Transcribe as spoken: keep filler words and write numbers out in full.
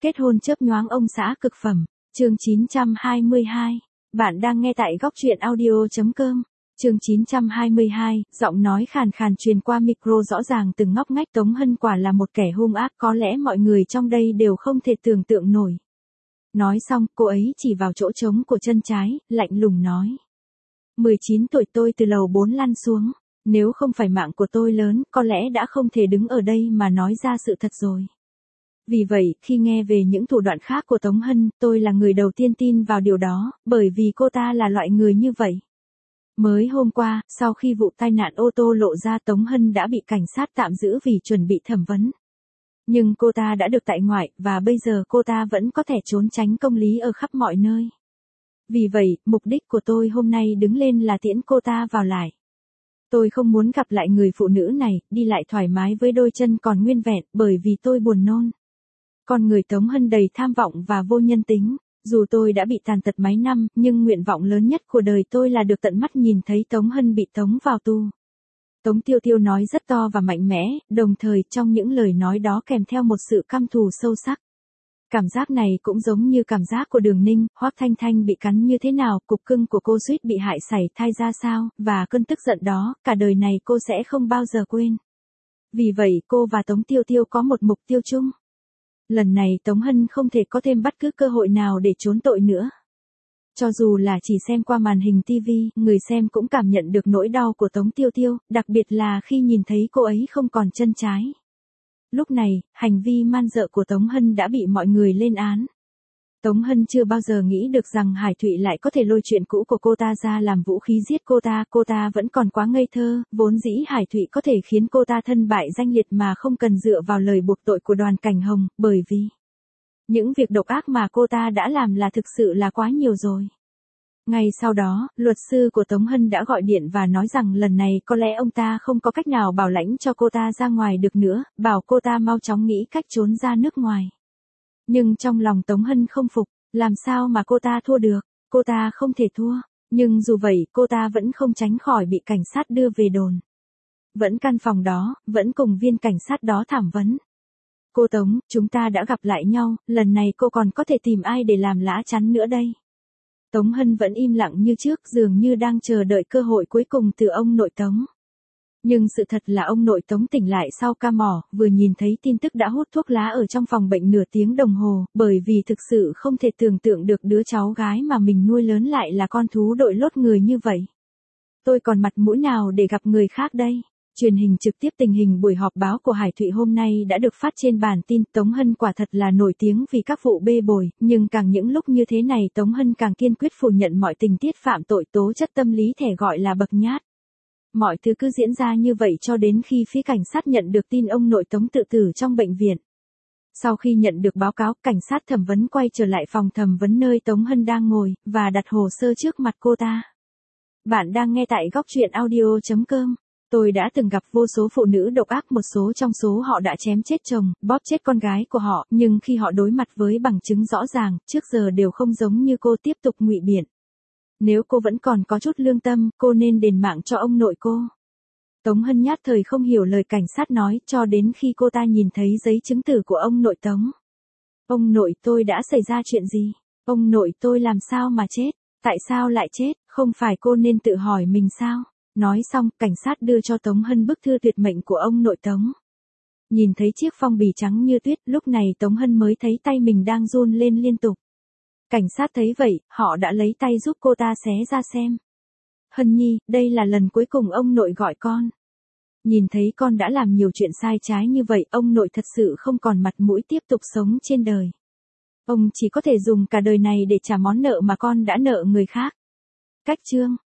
Kết hôn chớp nhoáng ông xã cực phẩm. Chương chín trăm hai mươi hai. Bạn đang nghe tại góc truyện audio chấm com. Chương chín trăm hai mươi hai, giọng nói khàn khàn truyền qua micro rõ ràng từng ngóc ngách. Tống Hân quả là một kẻ hung ác, có lẽ mọi người trong đây đều không thể tưởng tượng nổi. Nói xong, cô ấy chỉ vào chỗ trống của chân trái, lạnh lùng nói. mười chín tuổi tôi từ lầu bốn lăn xuống. Nếu không phải mạng của tôi lớn, có lẽ đã không thể đứng ở đây mà nói ra sự thật rồi. Vì vậy, khi nghe về những thủ đoạn khác của Tống Hân, tôi là người đầu tiên tin vào điều đó, bởi vì cô ta là loại người như vậy. Mới hôm qua, sau khi vụ tai nạn ô tô lộ ra, Tống Hân đã bị cảnh sát tạm giữ vì chuẩn bị thẩm vấn. Nhưng cô ta đã được tại ngoại, và bây giờ cô ta vẫn có thể trốn tránh công lý ở khắp mọi nơi. Vì vậy, mục đích của tôi hôm nay đứng lên là tiễn cô ta vào lại. Tôi không muốn gặp lại người phụ nữ này, đi lại thoải mái với đôi chân còn nguyên vẹn, bởi vì tôi buồn nôn. Con người Tống Hân đầy tham vọng và vô nhân tính. Dù tôi đã bị tàn tật mấy năm, nhưng nguyện vọng lớn nhất của đời tôi là được tận mắt nhìn thấy Tống Hân bị tống vào tù. Tống Tiêu Tiêu nói rất to và mạnh mẽ, đồng thời trong những lời nói đó kèm theo một sự căm thù sâu sắc. Cảm giác này cũng giống như cảm giác của Đường Ninh, Hoác Thanh Thanh bị cắn như thế nào, cục cưng của cô suýt bị hại sảy thai ra sao, và cơn tức giận đó, cả đời này cô sẽ không bao giờ quên. Vì vậy cô và Tống Tiêu Tiêu có một mục tiêu chung. Lần này Tống Hân không thể có thêm bất cứ cơ hội nào để trốn tội nữa. Cho dù là chỉ xem qua màn hình ti vi, người xem cũng cảm nhận được nỗi đau của Tống Tiêu Tiêu, đặc biệt là khi nhìn thấy cô ấy không còn chân trái. Lúc này, hành vi man dợ của Tống Hân đã bị mọi người lên án. Tống Hân chưa bao giờ nghĩ được rằng Hải Thụy lại có thể lôi chuyện cũ của cô ta ra làm vũ khí giết cô ta, cô ta vẫn còn quá ngây thơ, vốn dĩ Hải Thụy có thể khiến cô ta thân bại danh liệt mà không cần dựa vào lời buộc tội của Đoàn Cảnh Hồng, bởi vì những việc độc ác mà cô ta đã làm là thực sự là quá nhiều rồi. Ngay sau đó, luật sư của Tống Hân đã gọi điện và nói rằng lần này có lẽ ông ta không có cách nào bảo lãnh cho cô ta ra ngoài được nữa, bảo cô ta mau chóng nghĩ cách trốn ra nước ngoài. Nhưng trong lòng Tống Hân không phục, làm sao mà cô ta thua được, cô ta không thể thua, nhưng dù vậy cô ta vẫn không tránh khỏi bị cảnh sát đưa về đồn. Vẫn căn phòng đó, vẫn cùng viên cảnh sát đó thẩm vấn. Cô Tống, chúng ta đã gặp lại nhau, lần này cô còn có thể tìm ai để làm lã chắn nữa đây? Tống Hân vẫn im lặng như trước, dường như đang chờ đợi cơ hội cuối cùng từ ông nội Tống. Nhưng sự thật là ông nội Tống tỉnh lại sau ca mỏ, vừa nhìn thấy tin tức đã hút thuốc lá ở trong phòng bệnh nửa tiếng đồng hồ, bởi vì thực sự không thể tưởng tượng được đứa cháu gái mà mình nuôi lớn lại là con thú đội lốt người như vậy. Tôi còn mặt mũi nào để gặp người khác đây? Truyền hình trực tiếp tình hình buổi họp báo của Hải Thụy hôm nay đã được phát trên bản tin. Tống Hân quả thật là nổi tiếng vì các vụ bê bối, nhưng càng những lúc như thế này Tống Hân càng kiên quyết phủ nhận mọi tình tiết phạm tội, tố chất tâm lý thẻ gọi là bậc nhát. Mọi thứ cứ diễn ra như vậy cho đến khi phía cảnh sát nhận được tin ông nội Tống tự tử trong bệnh viện. Sau khi nhận được báo cáo, cảnh sát thẩm vấn quay trở lại phòng thẩm vấn nơi Tống Hân đang ngồi, và đặt hồ sơ trước mặt cô ta. Bạn đang nghe tại góc truyện audio chấm com. Tôi đã từng gặp vô số phụ nữ độc ác, một số trong số họ đã chém chết chồng, bóp chết con gái của họ, nhưng khi họ đối mặt với bằng chứng rõ ràng, trước giờ đều không giống như cô tiếp tục ngụy biện. Nếu cô vẫn còn có chút lương tâm, cô nên đền mạng cho ông nội cô. Tống Hân nhát thời không hiểu lời cảnh sát nói, cho đến khi cô ta nhìn thấy giấy chứng tử của ông nội Tống. Ông nội tôi đã xảy ra chuyện gì? Ông nội tôi làm sao mà chết? Tại sao lại chết? Không phải cô nên tự hỏi mình sao? Nói xong, cảnh sát đưa cho Tống Hân bức thư tuyệt mệnh của ông nội Tống. Nhìn thấy chiếc phong bì trắng như tuyết, lúc này Tống Hân mới thấy tay mình đang run lên liên tục. Cảnh sát thấy vậy, họ đã lấy tay giúp cô ta xé ra xem. Hân nhi, đây là lần cuối cùng ông nội gọi con. Nhìn thấy con đã làm nhiều chuyện sai trái như vậy, ông nội thật sự không còn mặt mũi tiếp tục sống trên đời. Ông chỉ có thể dùng cả đời này để trả món nợ mà con đã nợ người khác. Cách chương.